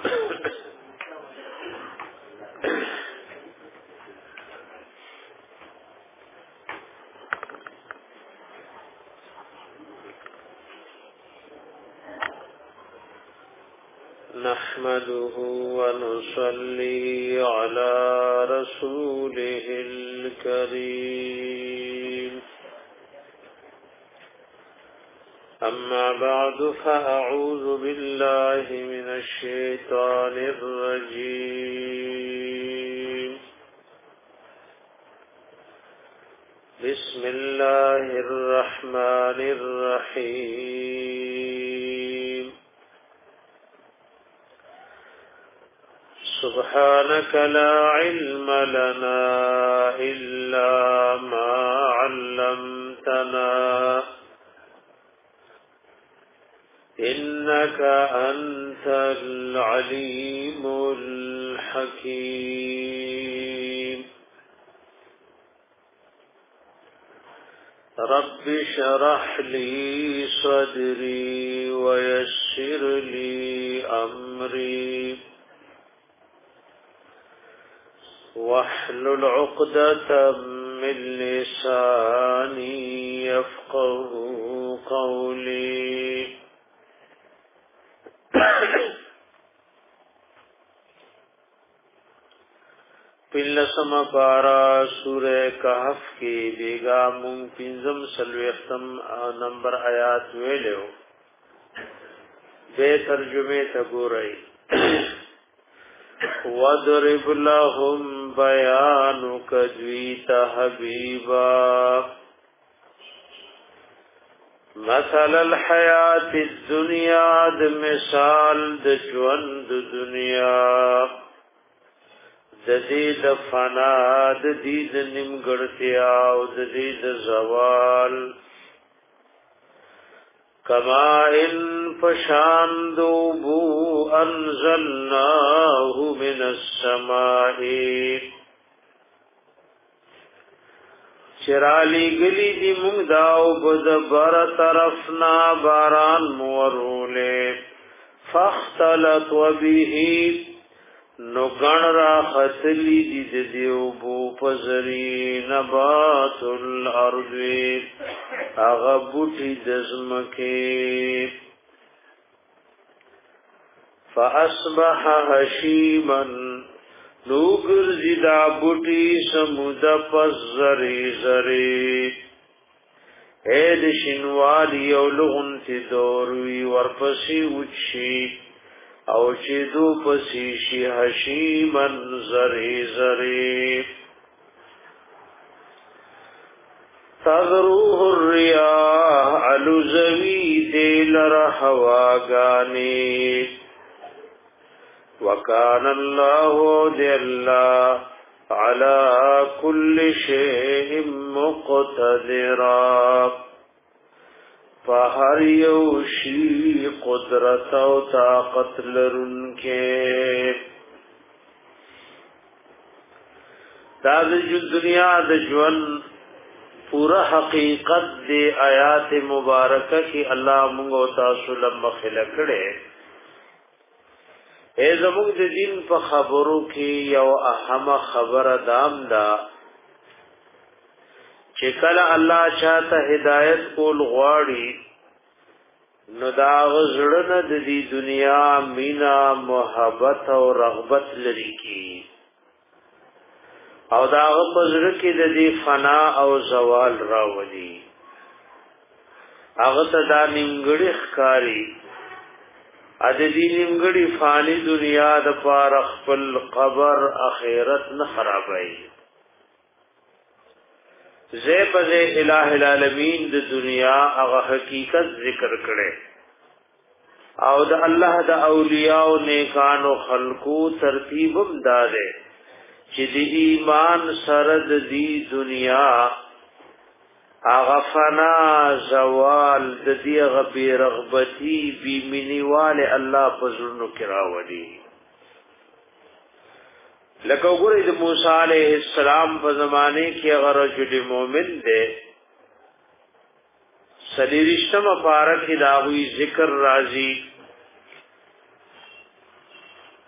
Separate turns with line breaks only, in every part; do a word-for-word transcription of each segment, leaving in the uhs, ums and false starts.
نحمده ونصلي على رسوله الكريم أما بعد فأعوذ بالله من الشيطان الرجيم بسم الله الرحمن الرحيم سبحانك لا علم لنا إلا ما علمتنا إنك أنت العليم الحكيم رب اشرح لي صدري ويسر لي أمري واحلل عقدة من لساني يفقه قولي پلسم پارا سورہ کہف کی بیگا مون پنزم سلویختم نمبر آیات ویلیو بے ترجمے تگو رئی وَضْرِبْ لَهُمْ بَيَانُكَ جِئْتَ حَبِيبًا مثل الحیات الدنیا د مثال د ژوند دنیا د دې د فنا د دې د نیمګړتیا او د دې د زوال کما ان فشاندوبو انزلناه من السماء چرالی گلی دی مونږ داو بد بر طرفنا باران مورولے فاختلط وبه نو گن را خطلی دی دیو بو پزری نبات الارض اغا بوٹی دزمکی فاصبح هشیما نوگر زدا بوٹی سمود پس زری زری اید شنوالی اولغن تی دوروی ورپسی وچی او چې دو پسی شي حشیمن زری زری تغروه الریاح علوزوی دیل رحواگانی وکان اللہ دی اللہ علی کل شیء مقتدرا فہر یوشی قدرت و طاقت لرن کے دا جو دنیا د جون پورا حقیقت دی آیات مبارکہ کی اللہ منگو تاسو لمخل کڑے اے زمون د دین په خبرو کې یو اهم خبر دام دا چې کله الله چاته هدایت کول غواړي نو دا غزړه د دې دنیا مینا محبت او رغبت لري کی او دا غزړه کې د دې فنا او زوال راولي هغه ته دا نیمګړی ښکاری ا د دې نیمګړی فانی دنیا د پاره خپل قبر اخرت نه خرابای زه په الہ العالمین د دنیا هغه حقیقت ذکر کړي او د الله د اولیاء او نیکانو خلقو ترتیبم داده چې د ایمان سره د دې دنیا هغه فنا زوال د دې غبي رغبتي بي منیواله الله پزړو کراوړي لکه وګورئ د موسی عليه السلام په زمانه کې هغه رجل مؤمن دی سلیریشتم پارک داوی ذکر راضی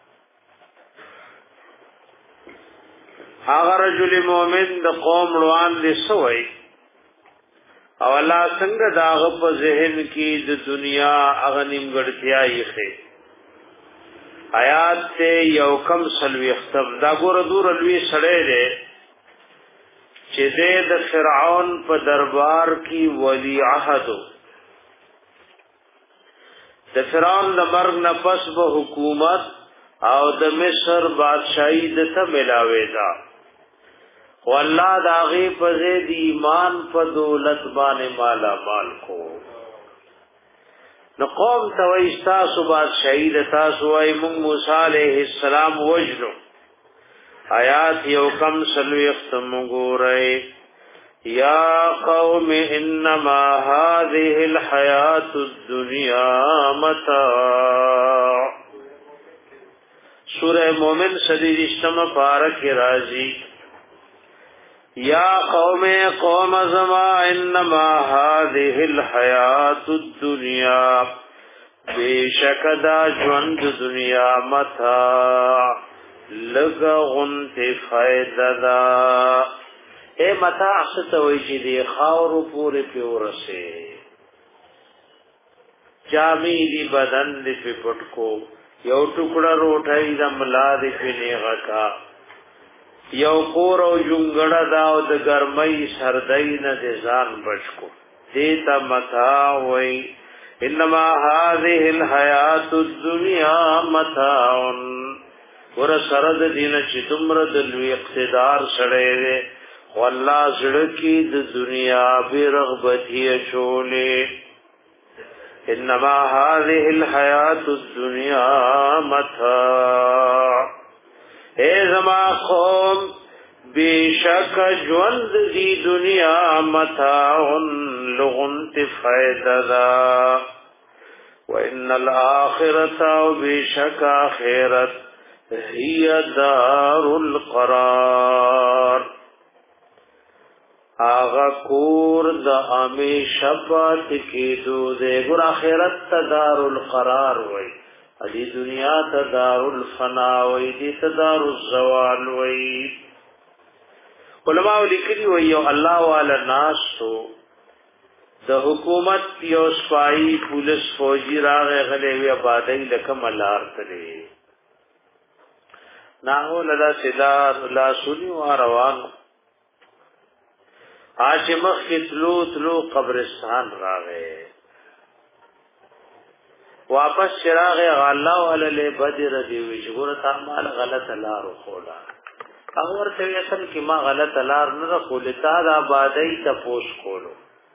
هغه رجل مؤمن د قوم روان دي سوی او الله څنګه داغه په ذهن کې د دنیا هغه نیمګړتیا یې خې آیات ته یو کم سلوي ختم دا ګور دور لوی سړی دی چې د فرعون په دربار کې ولی عهد د فرعون د مرګ نه پس به حکومت او د مصر بادشاہي د ته ملاوي دا والله دا غي په دې ایمان په دولت باندې مالا مال کو نو قوم ته وای تاسو بادشاہي د تاسو وای موږ موسی عليه السلام وجلو آیات یو کم سلوی ختم ګورئ یا قوم انما هذه الحیات الدنیا متاع سورہ مومن صدی رشتم پارک راضی یا قوم قوم زما انما هذه الحیات الدنیا بیشکدا ژوند دنیا متاع لگا غنت فائدہ دا اے متاع ستوئی چی دی خاورو پوری پیورسے جامی دی بدن دی پی پٹکو یو ٹکڑا روٹائی دا ملا دی پی نیغا کا یو کور او جنگڑا داو دا گرمئی سردئی نا دی زان بچکو دیتا متاع وی انما هذه الحیات الدنیا متاعن ور سرد دین چې تمر د لوی اقتدار سره وي والله زړه کې د دنیا به رغبتي شولې انما هذه الحیات الدنیا متاع اے زما قوم بیشک ژوند دی دنیا متاع لغنت فائدہ دا وان الاخرة بیشک آخرت هي دار القرار آغا کور دا امیشہ پات کی دو دے گر آخرت تا دار القرار وی ادی دنیا تا دار الفنا وی دی تا دار الزوال وی علماء لکلی وی یو اللہ والا ناس تو دا حکومت یو سپائی پولیس فوجی راغ غلے وی آبادی لکم الار تلے ناهو لدا سدار لا سنی و روان آج مخ کی تلو تلو قبرستان راغے واپس چراغے غاللہ واللے بدر دیوی شگورتا مال غلط لارو خولا اغور تیوی اصل کی ما غلط لار نرخولتا دا بادئی تا پوش کولو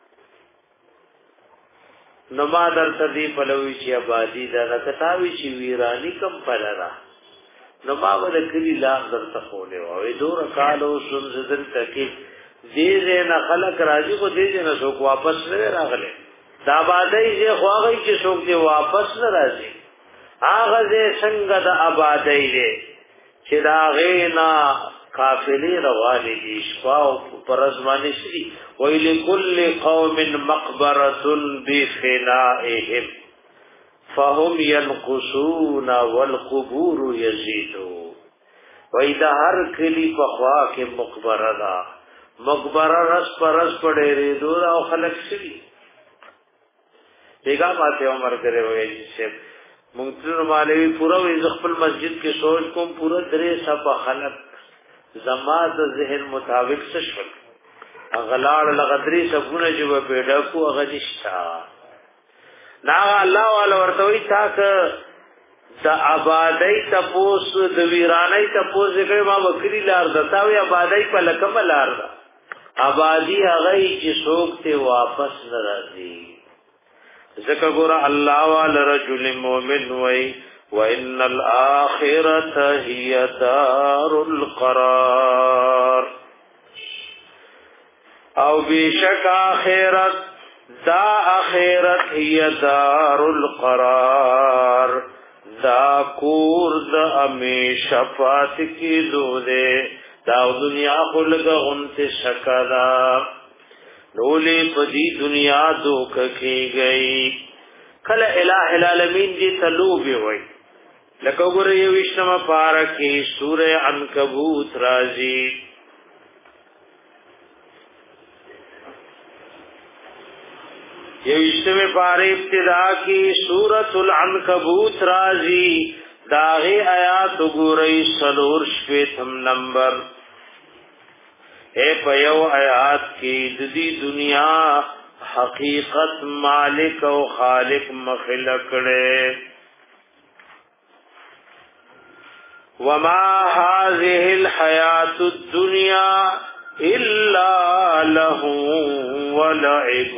نما در تدی پلوی چی آبادی دا نکتاوی چی ویرانی کم پلرا نو ما ول کلی لار در تخوله او دور کالو سن زدن تکي دې نه خلق راځي کو دې نه څوک واپس نه راغله دا باندې چې خواږي چې څوک دې واپس نه راځي هغه دې څنګه د آبادی دې چې دا غینا قافلې روانې دي شپاو پرزمانه شي ویل کل قوم مقبره بفنائهم فهم ينقصون والقبور يزيدون وإذا هر کلی پخوا کې مقبره دا مقبره رس پر رس پڑے ریدو او خلق شي دیګه ماته عمر کرے وای چې مونږ مالوی پورا وې خپل مسجد کې سوچ کوم پورا درې صفه خلق زما د ذهن مطابق ششل اغلاړ لغدری سبونه چې په پیډا کو اغنشتا نا الله والا ورتوي تاک د آبادی تپوس د ویرانای تپوس کې ما وکړي لار دتاوي آبادی په لکم لار دا آبادی هغه چې څوک ته واپس نه راځي ذکر ګور الله والا رجل مؤمن وای وان الاخرته هي دار القرار او بیشک اخرت دا اخرت هي دار القرار دا کور دا امیشہ پات کی دو دے دا دنیا خلق غنت شکدا نولی پدی دنیا دوک کی گئی کل الہ العالمین دی تلوبی ہوئی لکه ګوره یویشتمه پاره کې سوره عنکبوت راځي یویشتمه پاره ابتدا کې سورۃ العنکبوت راځي داغه آیات ګورئ سلور شپیتم نمبر اے پیو آیات کې د دې دنیا حقیقت مالک او خالق مخلق کړي وما هذه الحیات الدنیا الا له ولعب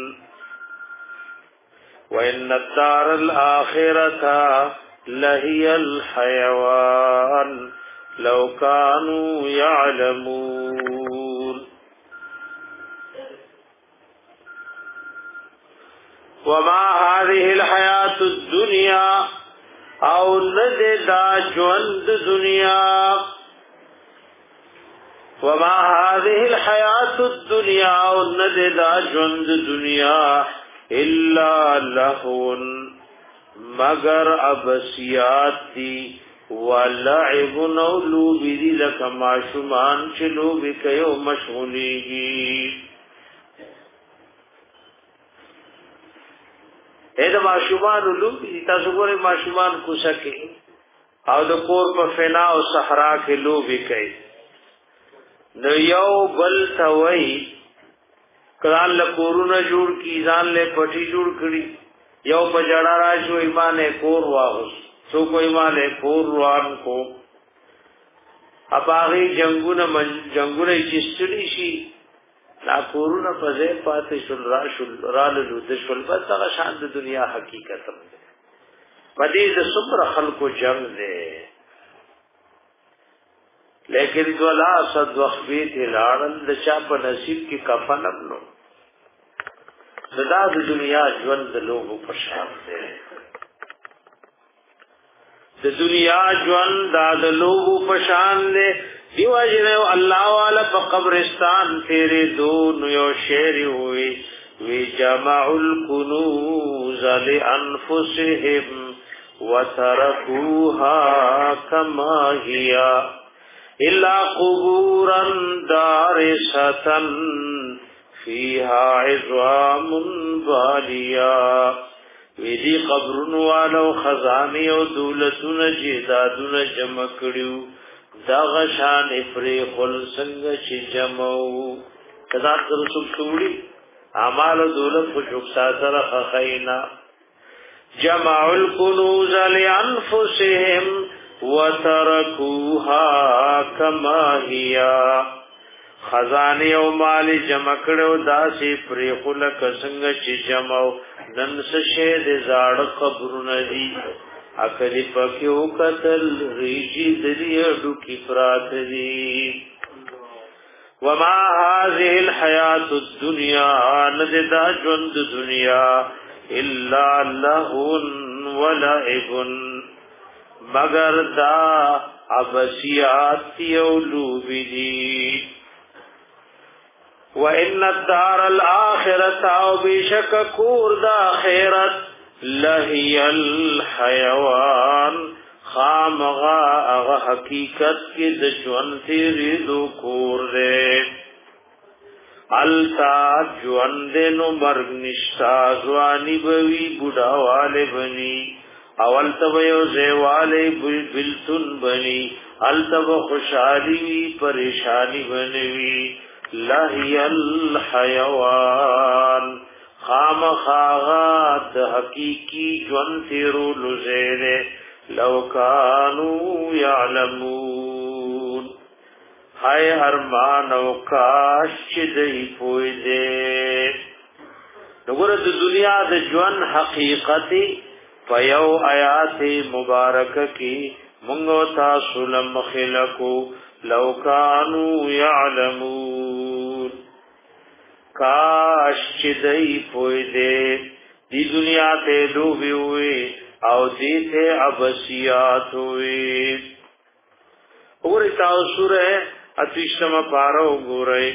وان الدار الاخرة لهي الحيوان لو كانوا يعلمون وما هذه الحياة الدنيا او ند دا ژوند دنیا وما هذه الحياة الدنيا او ند دا ژوند دنیا الا لهو مگر ابسیات دی ولعب نولو بیدی لکا معشومان چلو بکیو مشغولیگی اے دا معشومان لو بیدی تاسو گوری معشومان کو سکے او دا کور پا فنا و صحرا کے لو بکی نو یو بل تاوی کدان لکورون جوڑ کی ځان لے پٹی جوڑ کری یو په جڑا راشو ایمان کور واغس سو کو ایمان کور روان کو اپاغي جنگونه من جنگونه چستړي شي لا کورونه په ځای پاتې شول راشل رالو د شول بس هغه شان د دنیا حقیقت پدې د صبر خلکو جنگ دی لیکن دولا صد وخت به لاړل د چا په نصیب کې کفن نو دا د دنیا ژوند د لوګو په شان دی د دنیا ژوند د لوګو په شان دی دیو اجره الله والا په قبرستان تیرې دو یو شعر وي وی جمع الكنوز لانفسهم وتركوها كما هي الا قبورا دارسة فيها عظام باليا ویدی قبرون والو خزانی او دولتون جیدادون جمع کریو دا غشان افری خل سنگ چی جمعو کدار در سکتوڑی اعمال و دولت خوشک ساتر خخینا جمع الکنوز لانفسهم وترکوها کما هیا خزانه او مال جمع کړو داسې پرې خلک څنګه چې جمعو نن څه شه دې زاړه قبرونه دي اکلی پکيو قتل ریجی دریړو کی پرات دي وما هذه الحیات الدنيا نذدا ژوند دنیا الا لهو ولعب مگر دا عبسیات یولو بدی وَإِنَّ الدَّارَ الْآخِرَةَ أَوْ بِشَكَ كُورْ دَا خِيرَتْ لَهِيَ الْحَيَوَانِ خامغا اغا حقیقت کی دجوان تیری دو کور دے التا جوان دے نو مرگ نشتا زوانی بوی بڑا والے بنی اول تب یو زیوالے بلتن بنی التب خوشحالی پریشانی بنوی لہی الحیوان خام خاغات حقیقی جون تیرو لزیرے لو کانو یعلمون ہائے ارمان و کاش چدئی پوئی دے نگرد دنیا د جون حقیقتی پیو آیات مبارک کی منگو تاسولم خلقو لو کانو یعلمون کاش چدئی پوئی دے دی دنیا تے ڈوبی ہوئی او دی تے عبسیات ہوئی اوری تاو سورہ اتیشتم پارو گورئی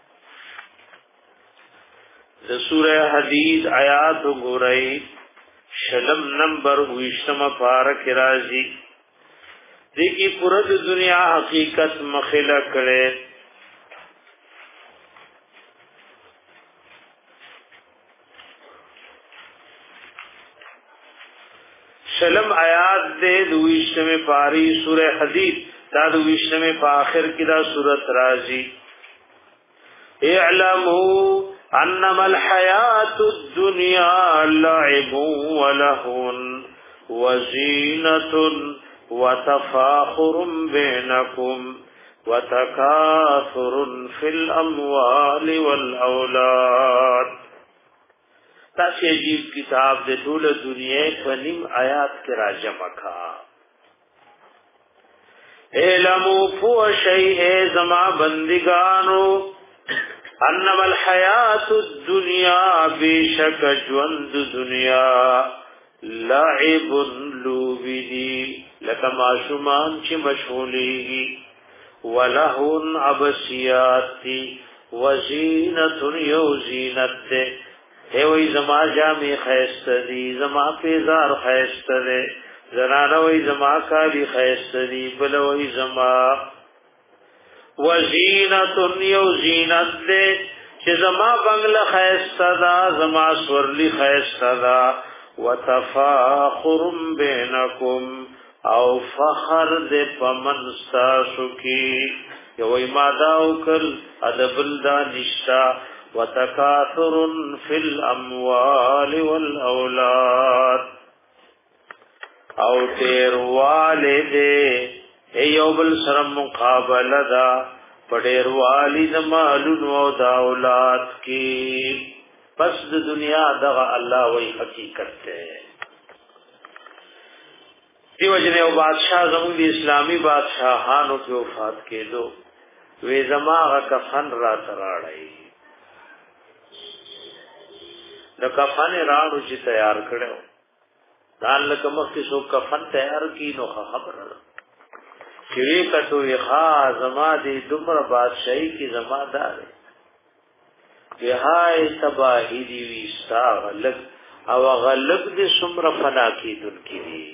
د سورہ حدید آیات گورئی شلم نمبر ویشتم پارک راضی دیکی پورد دنیا حقیقت مخیلہ کرے شلم آیات دے دویشتم پاری سورہ حدید دا دویشتم پا آخر کی دا سورت راضی اعلموا انما الحیات الدنیا لعب ولہون وزینت وتفاخر بینکم وتکاثر فی الاموال والاولاد. تاسی عجیب کتاب دے طول دنیا پنیم آیات کے راجمہ کھا. اعلموا فوشیء زما بندگانو انما الحیات الدنیا بیشک جوند دنیا لعب لوبی لکا معشومان چی مشغولیگی ولہون عبسیات تی وزینت یو زینت دے اے وی زما جامی خیست دی زما پیزار خیست دے زنانا وی زما کالی خیست دی بل وی زما وزینت یو زینت دے چی زما بنگل خیست دا زما سورلی خیست دا وتفاخر بینکم او فخر دے پمنستاسو کی یو ایماداو کل ادبل دا نشتا وتکاثر فی الاموال والاولاد او تیر والدے ایو بل سرم مقابل دا پڑیر والد مالون و دا اولاد کی پس د دنیا دغه الله وی حقیقت ہے. دیو جنے او بادشاہ زمون دی اسلامی بادشاہانو کی وفات کے دو وی زماغ کفن را تراڑائی د کفن راړو چې تیار کړو دان لکه مخکې سو کفن تیار کی نو خبر چې وی کټو یې خا زما دی دومره بادشاہي کی زمادار بهای تباہی دی ویستا غلق او غلق دی سمر فنا کی دن کی دی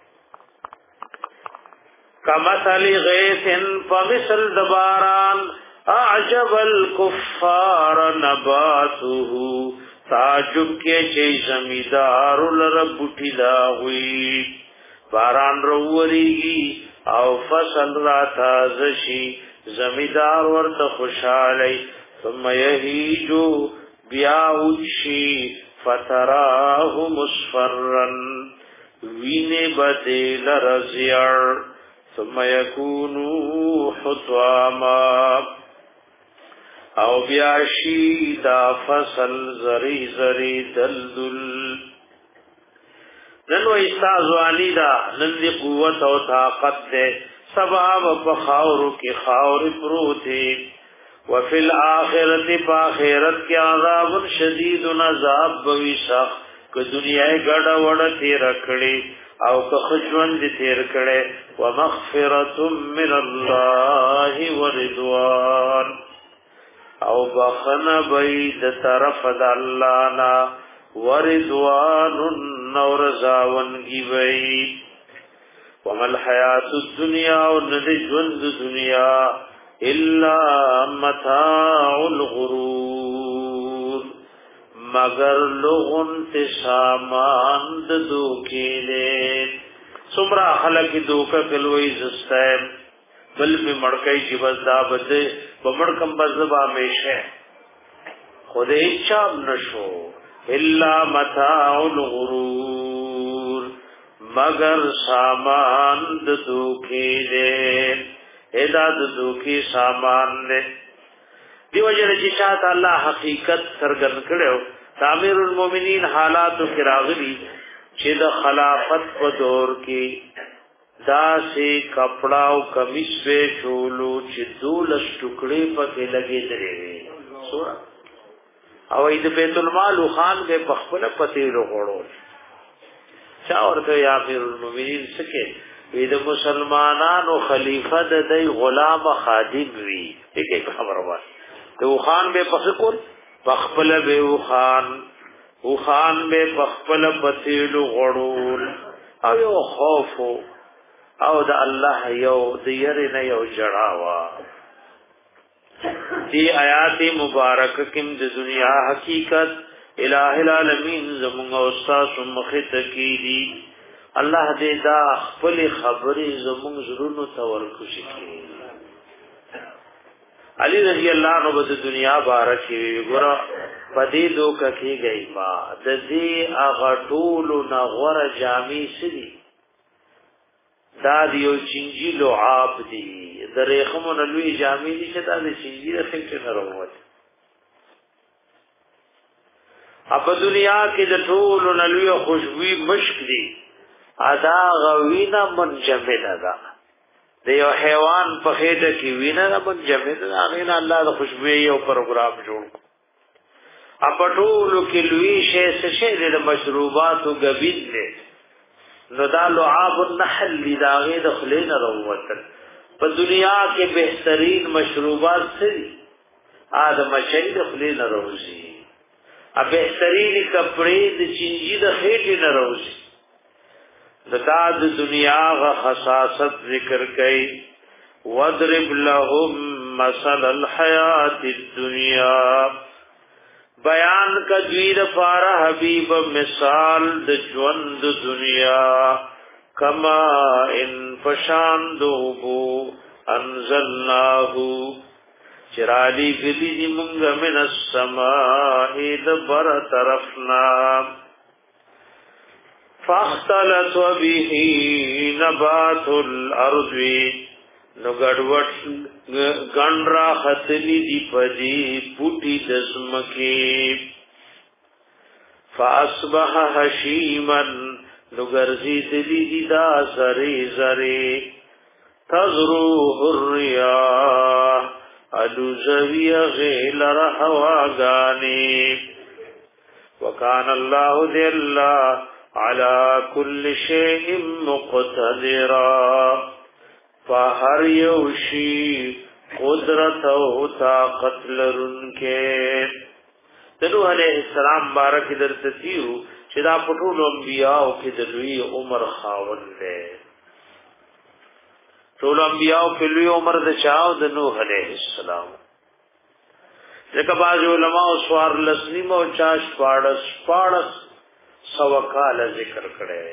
کمثل غیث فمثل دباران اعجب الکفار نباته تعجب کے چی زمیدار لربوٹی لاغوی باران رووریگی او فصل را تازشی زمیدار ورد خوشحالی ثم یهیجو بیاوچی فتراه مصفرن وین بدل رزیار ثم یکونو حطواما او بیاشی دا فصل زری زری دلدل ننو استازوانی دا نندی قوت و طاقت دے سباب پخاورو کی خاور پروتے وفی الاخرت پاخرت کی عذاب شدید عذاب بوی سخت که دنیا گڑا وڑا تیر کڑی او که خجوند تیر کڑی ومغفرت من اللہ ورضوان او بخن بید طرف دا اللہ نا ورضوان نور زاونگی بید وما الحیات الدنیا و ندجوند دنیا الا متاع الغرور مگر لغن تسامان دوکی لے سمرا خلق دوکا کلوئی زستائم بل میں مڑکئی چی بس دا بدے بمڑکم بزبا میشے خود اچاب نشو الا متاع الغرور مگر سامان دوکی لے ایداد دوکی سامان لے دیو جن چاہت اللہ حقیقت سرگن کرو تعمیر المومنین حالاتو کی راغلی چی دا خلافت پا دور کی دا سے کپڑا و کمیس پہ چولو چی دولس ٹکڑے پا کے لگے درے گئے سورا او اید بیت المال خان کے پخپل پتیلو غڑو چاورتو یا امیر المومنین سکے وی د مسلمانانو خلیفہ د دی غلام خادم وی ایک ایک خبر وای تو خان به پس کول پخپل به خان او خان به بخپل پتیلو غړول او یو خوف او د الله یو د یری نه یو جړاوا دی آیات مبارک کم د دنیا حقیقت الہ العالمین زمون او استاد مخت کی دی الله دې دا خپل خبرې زمون زړونو ته ورکوشي کی علی رضی الله عنه د دنیا بارک ګور پدې دوک کی گئی ما د دې اغه ټول نغور جامی سری دا دیو چنجی لعاب دی د ریخمو نلوی جامی دی چې دا د چنجی د خلک نه راووت اپ دنیا کې د ټول نلوی خوشبوئی مشک دی ادا غوینا منجمد دا د یو حیوان په خېټه کې وینا منجمد دا غینا الله د خوشبوئی یو پروګرام جوړ اپ ټول کې لوی شی څه د مشروبات او غبین دی نو دا لعاب النحل داغه د خلین روتل په دنیا کې بهترین مشروبات سری ادم شي د خلین روزي ا بهترین کپڑے د چنجي د خېټې نه روزي دا د دنیا غ خصاصت ذکر کړي وضرب لهم مثل الحیات الدنیا بیان کا دویر فارا حبیب مثال د ژوند دنیا کما ان فشاندوبو انزلناه چرالی گلی دی منگ من السماء دبر طرفنا فاختلط به نبات الارض نو گڑوٹ گن را خطلی دی پدی پوٹی دزمکی فاصبح حشیما نو گرزی دلی دی دا زری زری تذروه الریاح الوزوی غیل رحواغانی وکان اللہ دی اللہ على كل شيء مقتدرا فهر يوشي قدرت او طاقت لرنکه نوح علیہ السلام بارک درتتیو چې دا پټول انبیاء او کې د لوی عمر خاوند دی ټول انبیاء کې لوی عمر د چاو د نوح علیہ السلام ځکه باج علماء او سوار لسنیم او چاش پاړس پاړس سوکال ذکر کړي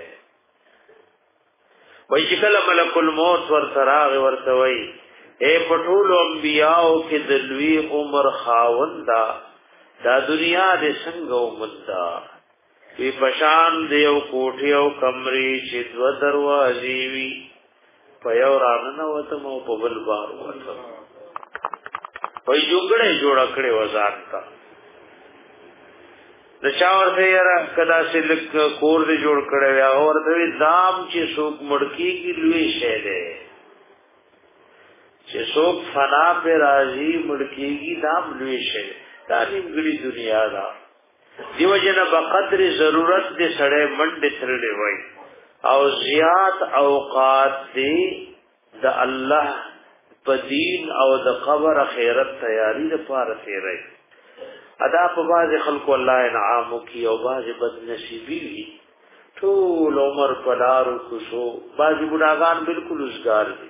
وای چې کله ملک الموت ور تراغ ورته وای اے پټول انبیاء کې د لوی عمر خاوندا دا دنیا دې څنګه ومدا وی پشان دیو کوټي او کمرې چې دو دروازې وی په یو رانه وته مو په بل بار وته وای جوړه جوړ کړي وزات تا د چاور ته یرا کدا سلک کور دې جوړ کړي یا ورته دام چې څوک مړکی کی لوی شه ده چې څوک فنا په راضي مړکی کی دام لوی شه تعلیم غړي دنیا دا دیو جن بقدر ضرورت دې سړې منډه ترلې وای او زیات اوقات دې د الله په دین او د قبر خیرت تیاری لپاره تیرې ادا په باز خلکو الله انعام کی او باز بد نصیبی وی ټول عمر پلارو خوشو باز بډاګان بالکل وزګار دي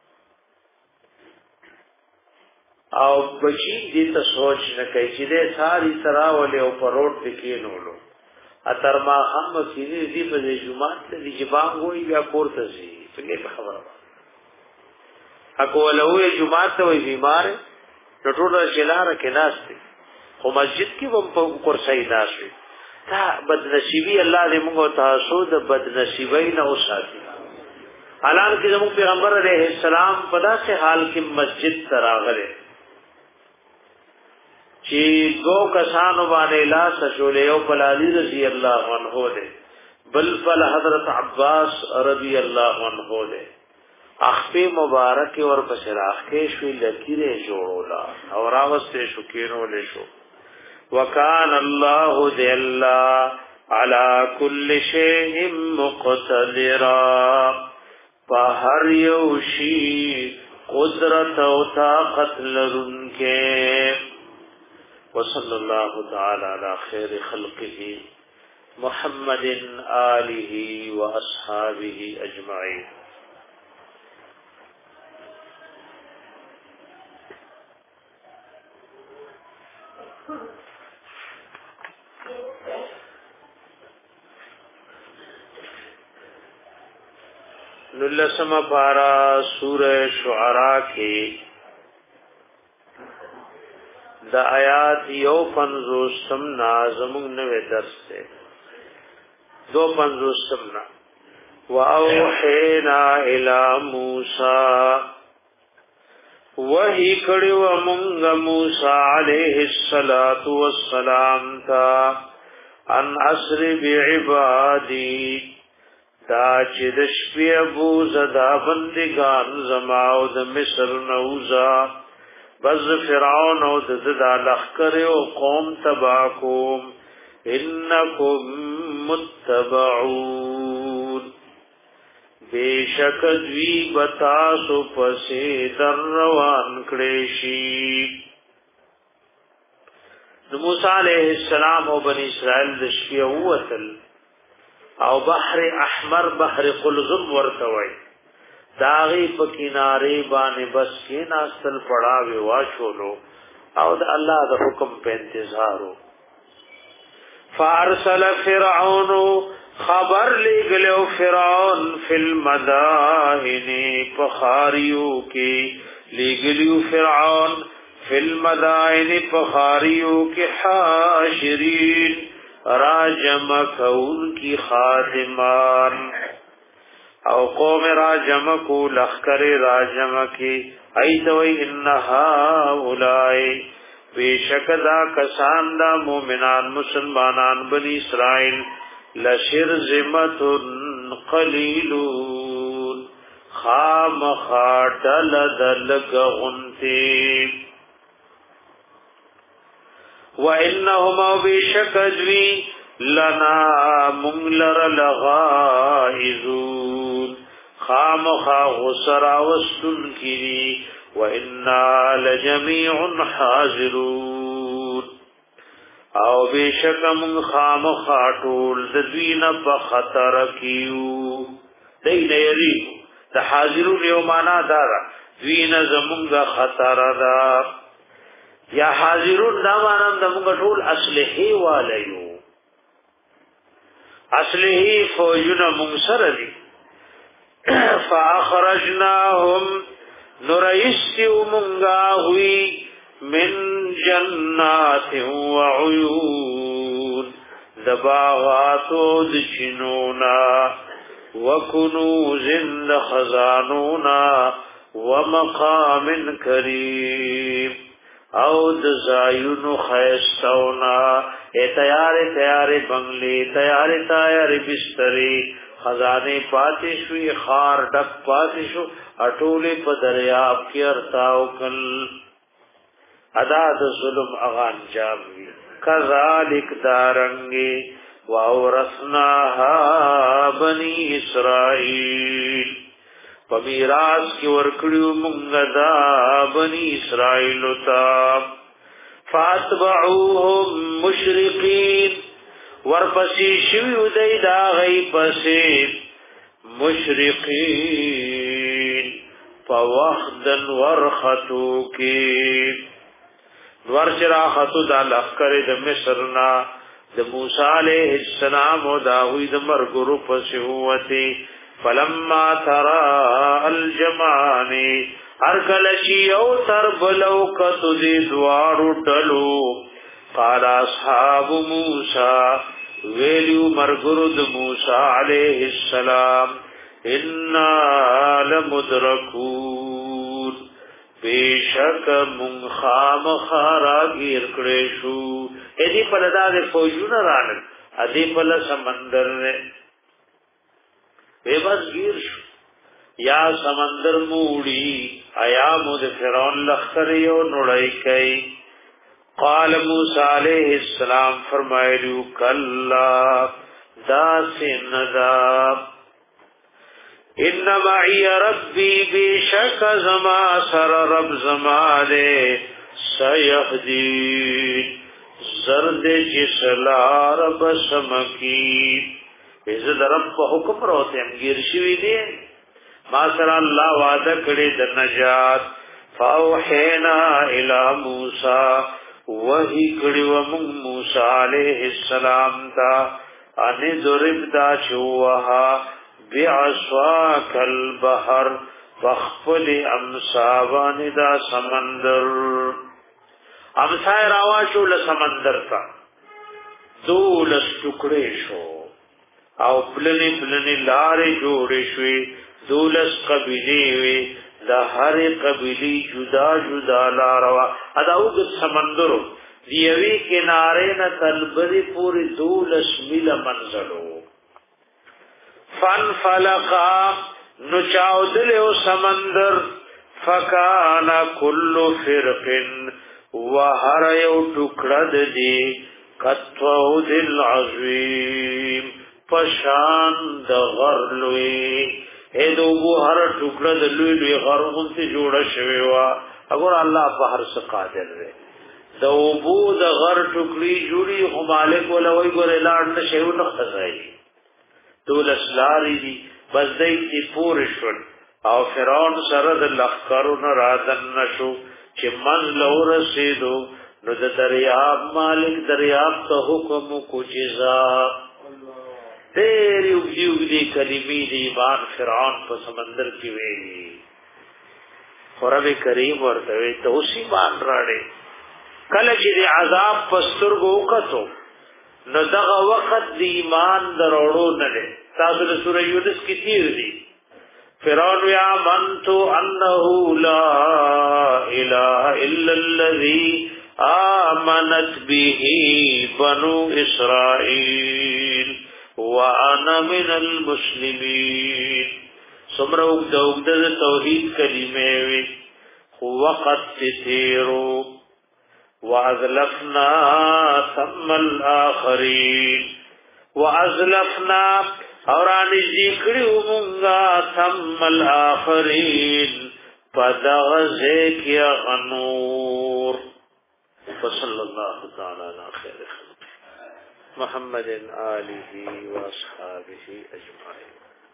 او بچی دې ته سوچ نه کوي چې دې ساری سراولې او پروت دکینولو اتر ما هم کینې دې په جمعات دې جبان وې بیا کوړته شي څنګه خبره اكو ولوې جمعات ته وې بیمار ټټوړه شلاره کې ناشته خو مسجد کې هم په کورسای ناشوي دا بدنصیبی الله دې موږ تاسو د بدنصیبی نه اوساتي حالان کې زموږ پیغمبر علیه السلام په داسې حال کې مسجد تراغله چې دو کسانو باندې لاس شولې او بلالی رضی الله عنه دې بل فل حضرت عباس رضی الله عنه دې اخفی مبارک اور بشراخ کې شوي لکیره جوړولا او راوسته شو کینو له شو وکان الله ذل على كل شيء مقتدرا فهر يوشي قدرت او طاقت لرنکه وصلى الله تعالى على خير خلقه محمد آله واصحابه اجمعين. نلسم پارا سورہ شعراء کے دا آیات یو پنزوستم نازمون نوے درس تے دو پنزوستم نا وَأَوْحَيْنَا إِلَى مُوسَى وحی کڑی و منگ موسیٰ علیہ الصلاة والسلام تا ان اسر بعبادی دا چې د شپې ابو زدا بندگان زماو د مصر نوزا بز فرعون او د زدا لخر او قوم تباکم انکم متبعون بیشک دوی بتاسو پسې در روان کړي شي. موسی علیہ السلام او بنی اسرائیل د شپې ووتل او بحر احمر بحر قلزم ورتوي داغي په کناره باندې بس کې ناستل پړاوي واشولو او د الله د حکم په انتظارو. فارسل فرعون خبر لګلو فرعون فی المدائن فخاریو کې لګلو فرعون فی المدائن فخاریو کې حاشرین راجم کون کی خادمان او قوم راجم کو لخکر راجم کی ایدوی انہا اولائی بیشک دا کسان دا مومنان مسلمانان بنی اسرائیل لشرزمت قلیلون خام خاٹل دلگ غنتی وَإِنَّهُمَا بِشَكَدْوِي لَنَا مُنْلَرَ لَغَائِزُونَ خامخا غسرا وستن کری وَإِنَّا لَجَمِيعٌ حَاضِرُونَ او بیشک من خامخا طول ددوین بخطر کیو دین یری دا حاضرون یومانا دارا دوین زمونگا خطر دار یا حاضرون دا مانم دا مونگا طول اصلحی والیو اصلحی فوجون منصر دی فاخرجناهم نرئیستیو منگا ہوئی من جنات وعیون دباغاتو دچنونا وکنوز خزانونا ومقام کریم او د زایونو خیستونا اے تیار تیار بنگلی تیار تیار بستری خزانے پاتی شوی خار ڈک پاتی شو اٹولی پا دریاب کی ارتاو کل ادا د ظلم اغان جاموی کذالک دارنگی وَأَوْرَثْنَاهَا بَنِي إِسْرَائِيلَ پمیراس کی ورکڑیو منگدا بنی اسرائیل تا فاتبعوهم مشرقین ورپسی شویو دی دا غی پسی مشرقین فوخدن ورخطو کی ورچرا خطو دا لخکر دا مصرنا دا موسیٰ علیہ السلام و داوی دا مرگرو پسی ہوتی فلما ترى الجمعان ارکلشی او تر بلو کتو دی دوارو ٹلو قال اصحاب موسیٰ ویلیو مرگرد موسیٰ علیہ السلام انا لمدرکون بیشک منخام خارا گیر کڑیشو ایدی پلدا دے فوجون رانل ادی پل سمندر نے بے بس گیر شو یا سمندر موڑی ایامو دے فرعون لختریو نڑائی کئی قال موسیٰ علیہ السلام فرمائیلو کلا دا سندا ان معی ربی بیشک زما سر رب زما دے سیخدین زرد جسلار بسمکی عزت رب په حکم راوته امگیر شوی دی ما سره الله وعده کړی د نجات فاوحینا الی موسی وحی کړی و موسی علیہ السلام تا ان ضرب دا شوها بعصاک البحر فخفل امساوان دا سمندر امسای راواشو لسمندر تا دولس ټکړې شو او بلنی بلنی لارې جوړې شوې دولس قبیلې وي د هر قبیلې جدا جدا لار وا اداوګ سمندرو دیوی کنارې نه تلبري پوری دولس میل منزلو فن فلقا نو چاودل او سمندر فکانا کل فرق وهر یو ټوکړه دی کتو دل عظیم پشان د غرلوی اې دو بو هر ټوکړه د لوی لوی غرغون ته جوړه شوی وا اگر الله په هر څه قادر دی د وبو د غر ټوکړي جوړي خو مالک ولا وای ګور لاړ نه شیو نه خزای دول اسلاری دی بس دای کی پور شول او فرعون سره د لخرونو رادن نشو چې من لو رسیدو نو د دریاب مالک دریاب ته حکم کو جزا تیری اوگدی اوگدی کلمی دی ایمان فرعون په سمندر کی ویلی خورب کریم ورتوی تو اسی مان راڑے کله چې د عذاب پسترګو وکړو نو دغه وخت د ایمان دروړو نه ده تاسو د سورې یونس کې تیر دي فرعون یا منت انه لا اله الا الذي آمنت به بنو اسرائيل وانا من المسلمين سمرو دوغد توحید کلمه وی خو وقت تیرو وازلفنا ثم الاخرين وازلفنا اورانی ذکرو مونگا ثم الاخرين فدغزه کی غنور وصلی اللہ تعالی علی خیر محمد آلہ واصحابہ اجمعین.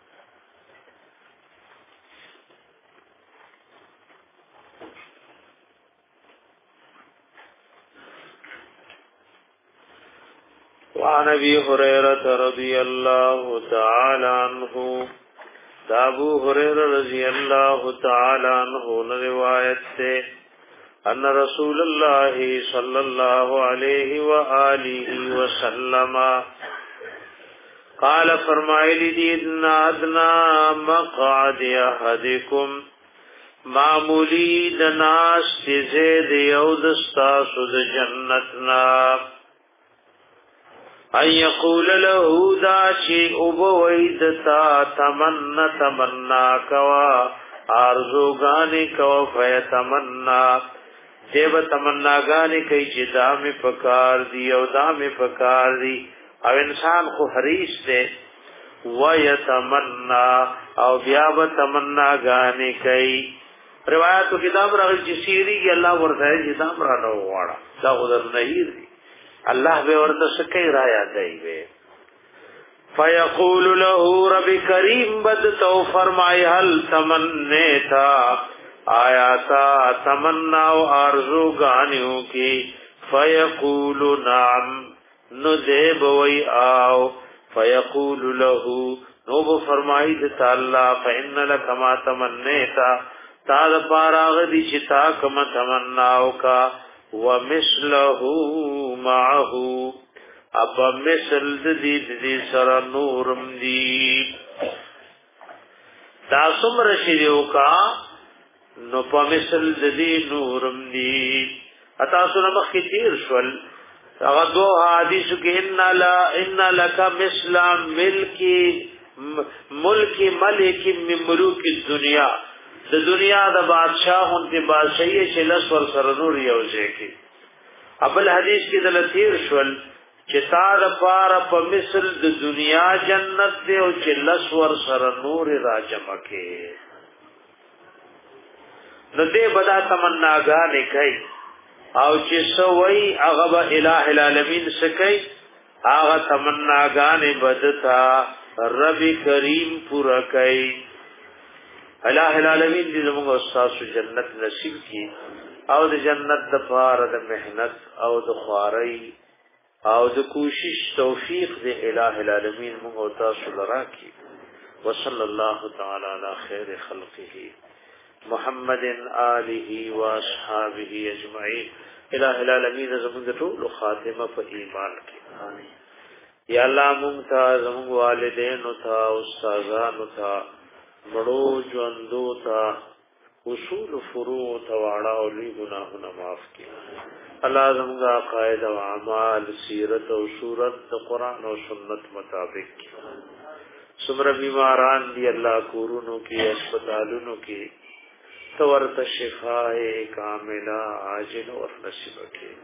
وعن ابي هريره رضي الله تعالى عنه ابو هريره رضي الله تعالى عنه روایت سے ان رسول الله صلى الله عليه واله وسلم قال فرمائے ان ادنا مقعد احدكم معمولی دناس زید یودستا سود جنتنا ان یقول له دا چی ابویدتا تمنا تمنا کوا آرزوگانی کوا فیتمنا دیو تمنا گانی کئی چی دامی پکار دی او دامی پکار دی او انسان خو حریص دے ویتمنا او بیاب تمنا گانی کئی روایتو کتاب راغل چی سیری کی اللہ ورزائی چی دام را نو وارا دا خودر نهیر دی اللہ بے ورد سکی رایا دائی بے فیقول له رب کریم بد تو فرمائی حل تمنیتا آیاتا تمنا و آرزو گانیوں کی فیقول نعم ندیب وی آو فیقول له نوب فرمائی دتا اللہ فإن لکما تمنیتا تا دا پاراغ دی چتا کم تمناو کا ومثله معه ابا مثل دی دی سر نورم دی تاسم رشیدیو کا نو پا مثل دی نورم دی اتاسو نمخ کی تیر شول اغدو حدیثو کی ان لکا مثل ملکی ملکی ملکی من ملوک الدنیا د دنیا د بادشاہون ته بادشاہي چې لس ور سره نور یوځي کی ابل حدیث کې د لثیر شول چې تا د پاره په مثل د دنیا جنت دی او چې لس ور سره نور راجمه کې نو دې بدا تمنا غانې کوي او چې سوي هغه الہ العالمین سکی هغه تمناګانې بدتا رب کریم پورا کوي. الہ العالمین دې زموږ استاد جنت نصیب کړي او د جنت د پاره د مهنت او د خواري او د کوشش توفیق دې الہ العالمین موږ او تاسو لرا کړي. وصلی الله تعالی علی خیر خلقه محمد آله و اصحابہ اجمعین. الہ العالمین زموږ ټول خاتمه په ایمان کې. آمین. یا الله مونږ ته زموږ والدین او ته استادانو ته مړو ژوندو ته اصول فروع ته واړه او لوی ګناهونه معاف کړي. الله زموږ عقاید او اعمال سیرت او صورت د قران او سنت مطابق کړي. څومره بیماران دي الله کورونو کې هسپتالونو کې تورته شفای کامله عاجل او نصیب کړي.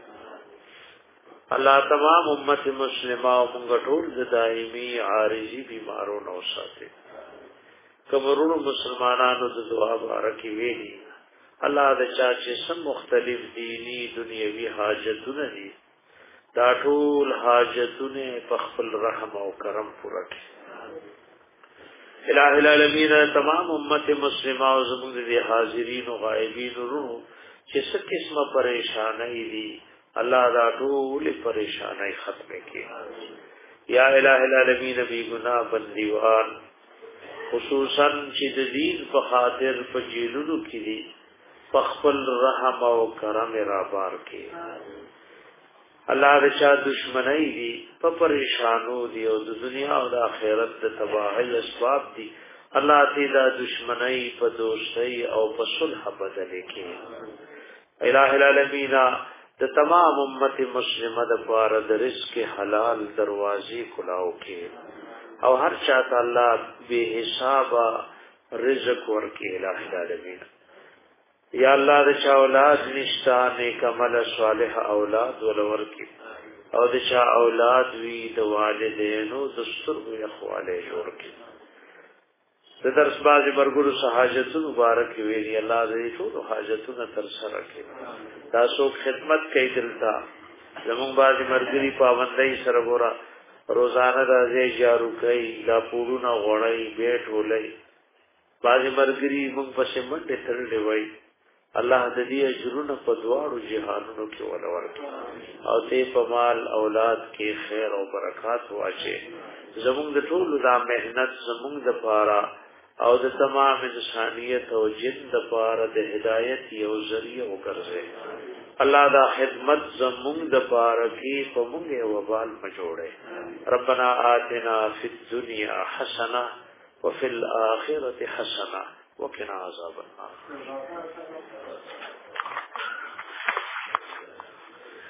الله تمام امت مسلمه او موږ ټول د دایمي عارضی بیمارونو او ساتي. کمرونو مسلمانانو د دعا بارکی ویلي الله د چا چې سم مختلف دینی دنیوي حاجتونه دي دا ټول حاجتونه په خپل رحم او کرم پوره کړي. الہ العالمین تمام امت مسلمه او زموږ د حاضرین او غایبین ورونو چې څه قسمه پریشانای دي الله دا ټول پریشانای ختم کړي. یا الہ العالمین بی گناہ بندیوان خصوصا چې د دین په خاطر په جیلونو کې دي په خپل رحم او کرم را بار کړي. الله د چا دشمنی دي په پریشانو دي او د دنیا او د آخرت د تباہی اسباب دي الله دې دا دشمنی په دوستۍ او په صلح بدل کړي. الہ العالمین د تمام امت مسلمه د پاره د رزق حلال دروازې کلاو کړي او هر چاته الله به حساب رزق ورکړي. الہ العالمین یا الله د چا اولاد نشتا نیک عمل صالح اولاد ولور کی او د چا اولاد وی د والدینو د سترګو اخواله جوړ کی. د درس باز مرګرو حاجتونو مبارک ویلی الله دې ټول حاجتونو تر سره کړي. تاسو خدمت کوي دلته زمون باز مرګري پابندۍ سره ګورا روزانه راځي جارو کوي لا پورونه غړای بیٹ ولای باز مرګري موږ په سیمنټ ترلې وای الله د دې اجرونه په دواړو جهانونو کې ولور او ته په مال اولاد کې خیر او برکات واچي. زموږ د ټول دا مهنت زموږ د پاره او د تمام انسانیت او جن د پاره د هدایت یو ذریعہ وګرځي. الله دا خدمت زموږ د پاره کې په موږ وبال مجوړه. ربنا آتنا فی الدنیا حسنه وفي الاخره حسنه وقنا عذاب النار.